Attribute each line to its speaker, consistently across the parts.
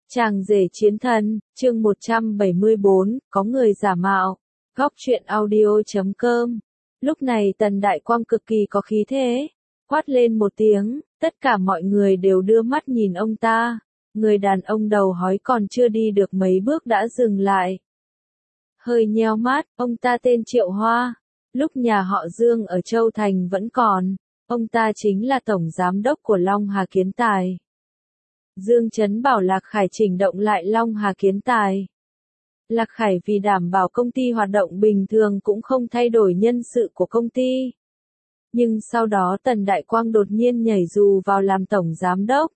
Speaker 1: Chàng rể chiến thần, chương 174, có người giả mạo. Góc truyện audio.com. Lúc này Tần Đại Quang cực kỳ có khí thế, quát lên một tiếng, tất cả mọi người đều đưa mắt nhìn ông ta. Người đàn ông đầu hói còn chưa đi được mấy bước đã dừng lại. Hơi nheo mắt, ông ta tên Triệu Hoa. Lúc nhà họ Dương ở Châu Thành vẫn còn, ông ta chính là tổng giám đốc của Long Hà Kiến Tài. Dương Chấn bảo Lạc Khải chỉnh động lại Long Hà Kiến Tài. Lạc Khải vì đảm bảo công ty hoạt động bình thường cũng không thay đổi nhân sự của công ty. Nhưng sau đó Tần Đại Quang đột nhiên nhảy dù vào làm tổng giám đốc.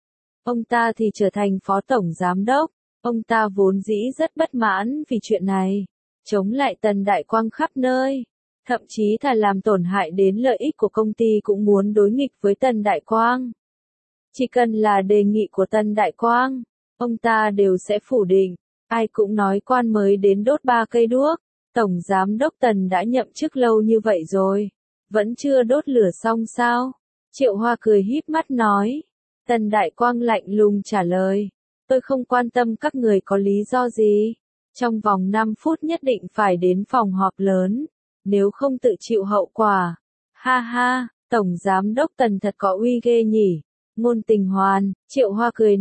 Speaker 1: Ông ta thì trở thành phó tổng giám đốc. Ông ta vốn dĩ rất bất mãn vì chuyện này, chống lại Tần Đại Quang khắp nơi. Thậm chí thà làm tổn hại đến lợi ích của công ty cũng muốn đối nghịch với Tần Đại Quang. Chỉ cần là đề nghị của Tần Đại Quang, ông ta đều sẽ phủ định. Ai cũng nói quan mới đến đốt 3 cây đuốc. Tổng giám đốc Tần đã nhậm chức lâu như vậy rồi, vẫn chưa đốt lửa xong sao? Triệu Hoa cười híp mắt nói. Tần Đại Quang lạnh lùng trả lời. Tôi không quan tâm các người có lý do gì. Trong vòng 5 phút nhất định phải đến phòng họp lớn. Nếu không tự chịu hậu quả. Ha ha, Tổng Giám đốc Tần thật có uy ghê nhỉ. Ngôn Tình Hoàn, Triệu Hoa cười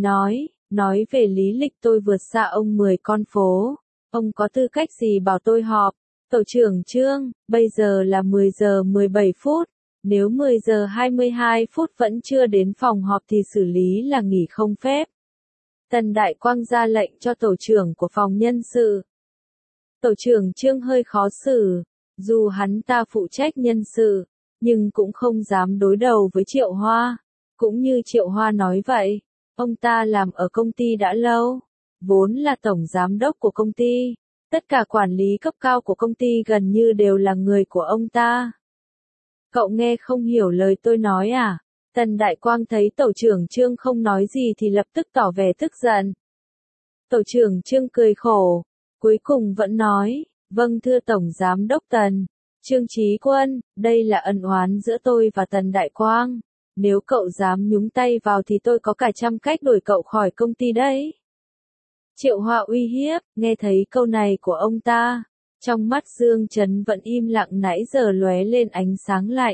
Speaker 1: nói về lý lịch tôi vượt xa ông 10 con phố. Ông có tư cách gì bảo tôi họp? Tổ trưởng Trương, bây giờ là 10 giờ 17 phút. Nếu 10 giờ 22 phút vẫn chưa đến phòng họp thì xử lý là nghỉ không phép. Tần Đại Quang ra lệnh cho tổ trưởng của phòng nhân sự. Tổ trưởng Trương hơi khó xử, dù hắn ta phụ trách nhân sự, nhưng cũng không dám đối đầu với Triệu Hoa. Cũng như Triệu Hoa nói vậy, ông ta làm ở công ty đã lâu, vốn là tổng giám đốc của công ty. Tất cả quản lý cấp cao của công ty gần như đều là người của ông ta. Cậu nghe không hiểu lời tôi nói à? Tần Đại Quang thấy tổ trưởng Trương không nói gì thì lập tức tỏ vẻ tức giận. Tổ trưởng Trương cười khổ, cuối cùng vẫn nói, vâng thưa Tổng Giám đốc Tần. Trương Chí Quân, đây là ân oán giữa tôi và Tần Đại Quang. Nếu cậu dám nhúng tay vào thì tôi có cả trăm cách đuổi cậu khỏi công ty đấy. Triệu Hoa uy hiếp, nghe thấy câu này của ông ta. Trong mắt Dương Chấn vẫn im lặng nãy giờ lóe lên ánh sáng lạnh.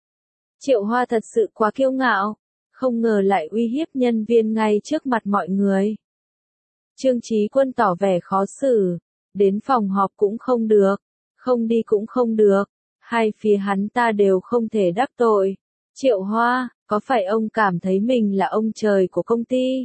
Speaker 1: Triệu Hoa thật sự quá kiêu ngạo, không ngờ lại uy hiếp nhân viên ngay trước mặt mọi người. Trương Chí Quân tỏ vẻ khó xử, đến phòng họp cũng không được, không đi cũng không được, hai phía hắn ta đều không thể đắc tội. Triệu Hoa, có phải ông cảm thấy mình là ông trời của công ty?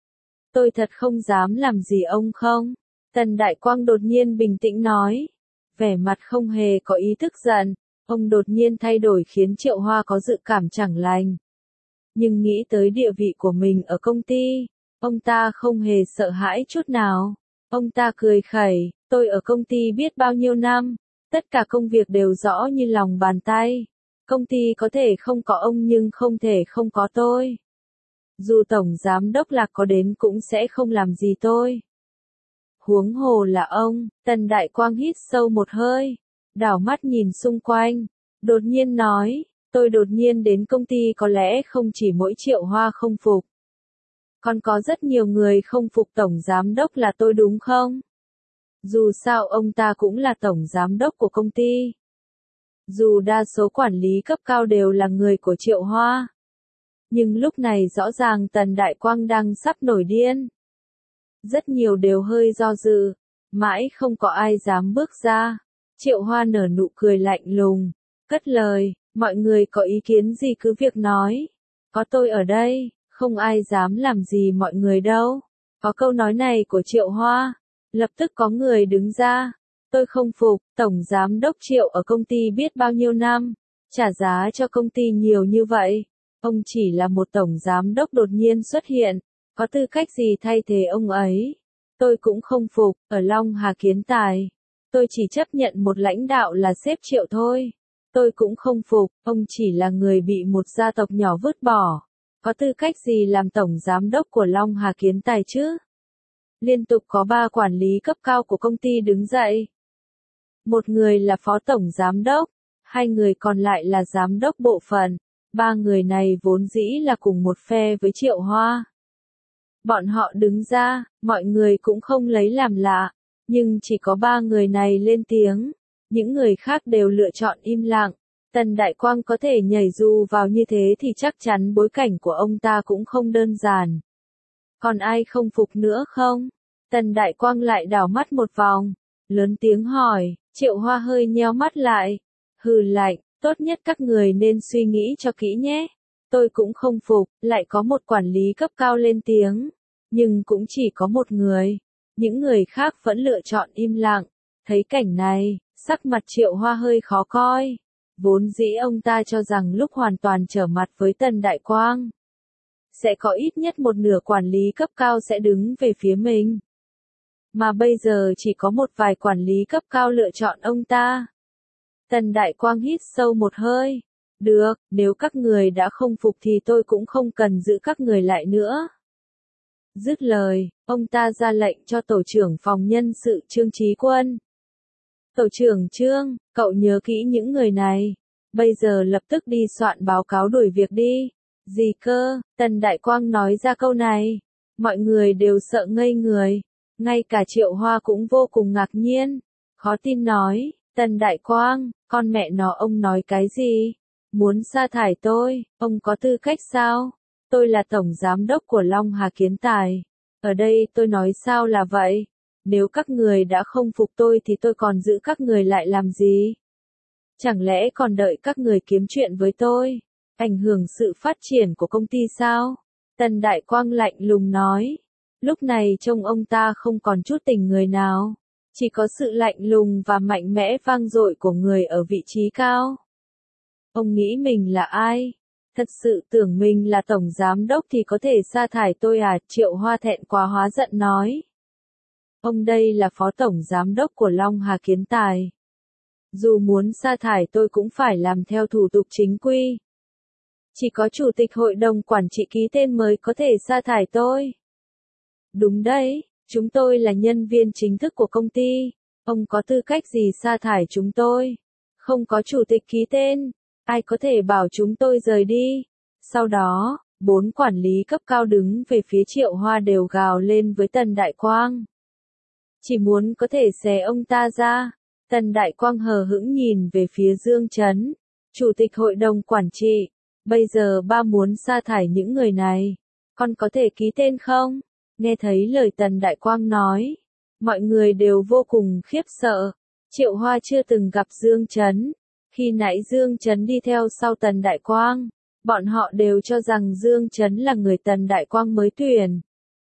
Speaker 1: Tôi thật không dám làm gì ông không? Tần Đại Quang đột nhiên bình tĩnh nói, vẻ mặt không hề có ý tức giận. Ông đột nhiên thay đổi khiến Triệu Hoa có dự cảm chẳng lành. Nhưng nghĩ tới địa vị của mình ở công ty, ông ta không hề sợ hãi chút nào. Ông ta cười khẩy, tôi ở công ty biết bao nhiêu năm, tất cả công việc đều rõ như lòng bàn tay. Công ty có thể không có ông nhưng không thể không có tôi. Dù Tổng Giám đốc Lạc có đến cũng sẽ không làm gì tôi. Huống hồ là ông. Tần Đại Quang hít sâu một hơi, đảo mắt nhìn xung quanh, đột nhiên nói, tôi đột nhiên đến công ty có lẽ không chỉ mỗi Triệu Hoa không phục. Còn có rất nhiều người không phục Tổng Giám đốc là tôi đúng không? Dù sao ông ta cũng là Tổng Giám đốc của công ty. Dù đa số quản lý cấp cao đều là người của Triệu Hoa. Nhưng lúc này rõ ràng Tần Đại Quang đang sắp nổi điên. Rất nhiều đều hơi do dự, mãi không có ai dám bước ra. Triệu Hoa nở nụ cười lạnh lùng, cất lời, mọi người có ý kiến gì cứ việc nói. Có tôi ở đây, không ai dám làm gì mọi người đâu. Có câu nói này của Triệu Hoa, lập tức có người đứng ra. Tôi không phục, Tổng Giám đốc Triệu ở công ty biết bao nhiêu năm, trả giá cho công ty nhiều như vậy. Ông chỉ là một Tổng Giám đốc đột nhiên xuất hiện, có tư cách gì thay thế ông ấy? Tôi cũng không phục, ở Long Hà Kiến Tài. Tôi chỉ chấp nhận một lãnh đạo là sếp Triệu thôi. Tôi cũng không phục, ông chỉ là người bị một gia tộc nhỏ vứt bỏ. Có tư cách gì làm tổng giám đốc của Long Hà Kiến Tài chứ? Liên tục có 3 quản lý cấp cao của công ty đứng dậy. Một người là phó tổng giám đốc, 2 người còn lại là giám đốc bộ phận. 3 người này vốn dĩ là cùng một phe với Triệu Hoa. Bọn họ đứng ra, mọi người cũng không lấy làm lạ, nhưng chỉ có 3 người này lên tiếng, những người khác đều lựa chọn im lặng. Tần Đại Quang có thể nhảy dù vào như thế thì chắc chắn bối cảnh của ông ta cũng không đơn giản. Còn ai không phục nữa không? Tần Đại Quang lại đảo mắt một vòng, lớn tiếng hỏi. Triệu Hoa hơi nheo mắt lại, hừ lạnh, tốt nhất các người nên suy nghĩ cho kỹ nhé. Tôi cũng không phục. Lại có một quản lý cấp cao lên tiếng, nhưng cũng chỉ có một người. Những người khác vẫn lựa chọn im lặng. Thấy cảnh này, sắc mặt Triệu Hoa hơi khó coi. Vốn dĩ ông ta cho rằng lúc hoàn toàn trở mặt với Tần Đại Quang, sẽ có ít nhất một nửa quản lý cấp cao sẽ đứng về phía mình. Mà bây giờ chỉ có một vài quản lý cấp cao lựa chọn ông ta. Tần Đại Quang hít sâu một hơi. Được, nếu các người đã không phục thì tôi cũng không cần giữ các người lại nữa. Dứt lời, ông ta ra lệnh cho tổ trưởng phòng nhân sự Trương Chí Quân. Tổ trưởng Trương, cậu nhớ kỹ những người này. Bây giờ lập tức đi soạn báo cáo đuổi việc đi. Gì cơ? Tần Đại Quang nói ra câu này. Mọi người đều sợ ngây người. Ngay cả Triệu Hoa cũng vô cùng ngạc nhiên. Khó tin nói, Tần Đại Quang, con mẹ nó ông nói cái gì? Muốn sa thải tôi, ông có tư cách sao? Tôi là tổng giám đốc của Long Hà Kiến Tài. Ở đây tôi nói sao là vậy? Nếu các người đã không phục tôi thì tôi còn giữ các người lại làm gì? Chẳng lẽ còn đợi các người kiếm chuyện với tôi? Ảnh hưởng sự phát triển của công ty sao? Tần Đại Quang lạnh lùng nói. Lúc này trông ông ta không còn chút tình người nào. Chỉ có sự lạnh lùng và mạnh mẽ vang dội của người ở vị trí cao. Ông nghĩ mình là ai? Thật sự tưởng mình là tổng giám đốc thì có thể sa thải tôi à? Triệu Hoa thẹn quá hóa giận nói. Ông đây là phó tổng giám đốc của Long Hà Kiến Tài. Dù muốn sa thải tôi cũng phải làm theo thủ tục chính quy. Chỉ có chủ tịch hội đồng quản trị ký tên mới có thể sa thải tôi. Đúng đấy, chúng tôi là nhân viên chính thức của công ty. Ông có tư cách gì sa thải chúng tôi? Không có chủ tịch ký tên, ai có thể bảo chúng tôi rời đi? Sau đó, 4 quản lý cấp cao đứng về phía Triệu Hoa đều gào lên với Tần Đại Quang. Chỉ muốn có thể xé ông ta ra. Tần Đại Quang hờ hững nhìn về phía Dương Chấn, chủ tịch hội đồng quản trị. Bây giờ ba muốn sa thải những người này. Con có thể ký tên không? Nghe thấy lời Tần Đại Quang nói, mọi người đều vô cùng khiếp sợ. Triệu Hoa chưa từng gặp Dương Chấn. Khi nãy Dương Chấn đi theo sau Tần Đại Quang, bọn họ đều cho rằng Dương Chấn là người Tần Đại Quang mới tuyển.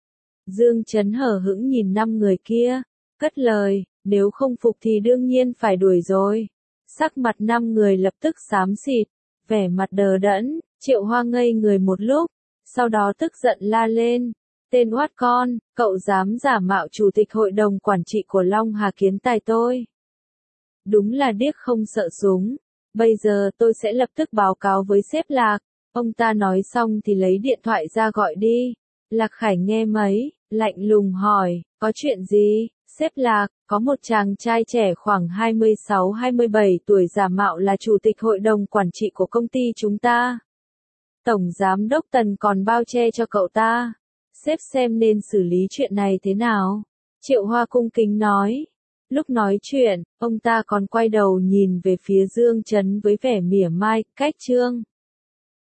Speaker 1: Dương Chấn hờ hững nhìn 5 người kia, cất lời, nếu không phục thì đương nhiên phải đuổi rồi. Sắc mặt 5 người lập tức xám xịt, vẻ mặt đờ đẫn. Triệu Hoa ngây người một lúc, sau đó tức giận la lên. Tên oát con, cậu dám giả mạo chủ tịch hội đồng quản trị của Long Hà Kiến Tài tôi. Đúng là điếc không sợ súng. Bây giờ tôi sẽ lập tức báo cáo với sếp Lạc. Ông ta nói xong thì lấy điện thoại ra gọi đi. Lạc Khải nghe mấy, lạnh lùng hỏi, có chuyện gì? Sếp Lạc, có một chàng trai trẻ khoảng 26-27 tuổi giả mạo là chủ tịch hội đồng quản trị của công ty chúng ta. Tổng giám đốc Tần còn bao che cho cậu ta. Sếp xem nên xử lý chuyện này thế nào? Triệu Hoa cung kính nói. Lúc nói chuyện, ông ta còn quay đầu nhìn về phía Dương Chấn với vẻ mỉa mai, cách Trương.